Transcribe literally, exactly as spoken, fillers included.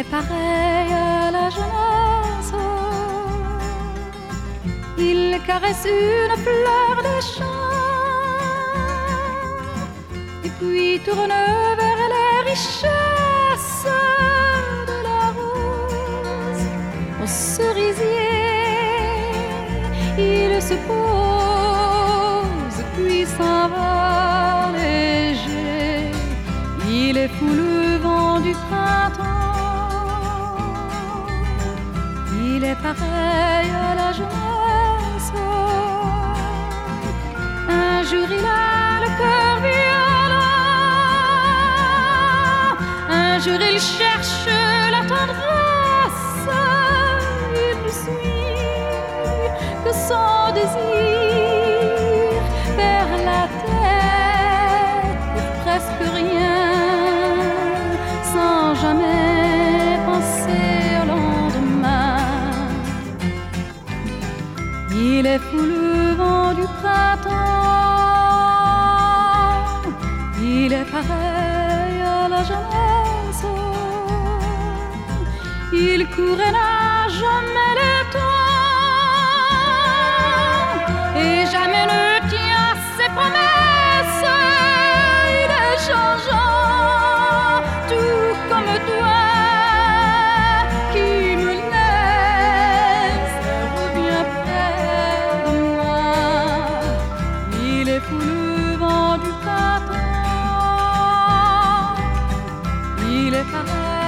est pareil à la jeunesse. Il caresse une fleur des champs et puis tourne vers les richesses de la rose. Au cerisier, il se pose puis s'en va léger. Il est fou le vent du printemps. Il est pareil à la jeunesse. Un jour il a le cœur violent, un jour il cherche la tendresse. Il ne suit que son désir vers la tête pour presque rien, sans jamais penser au lendemain. Il est fou le vent du printemps. Il est pareil à la jeunesse. Il court et n'a jamais le temps et jamais ne tient ses promesses. Il est changeant, tout comme toi qui me laisse. Reviens près de moi. Il est fou le vent du printemps. Il est pareil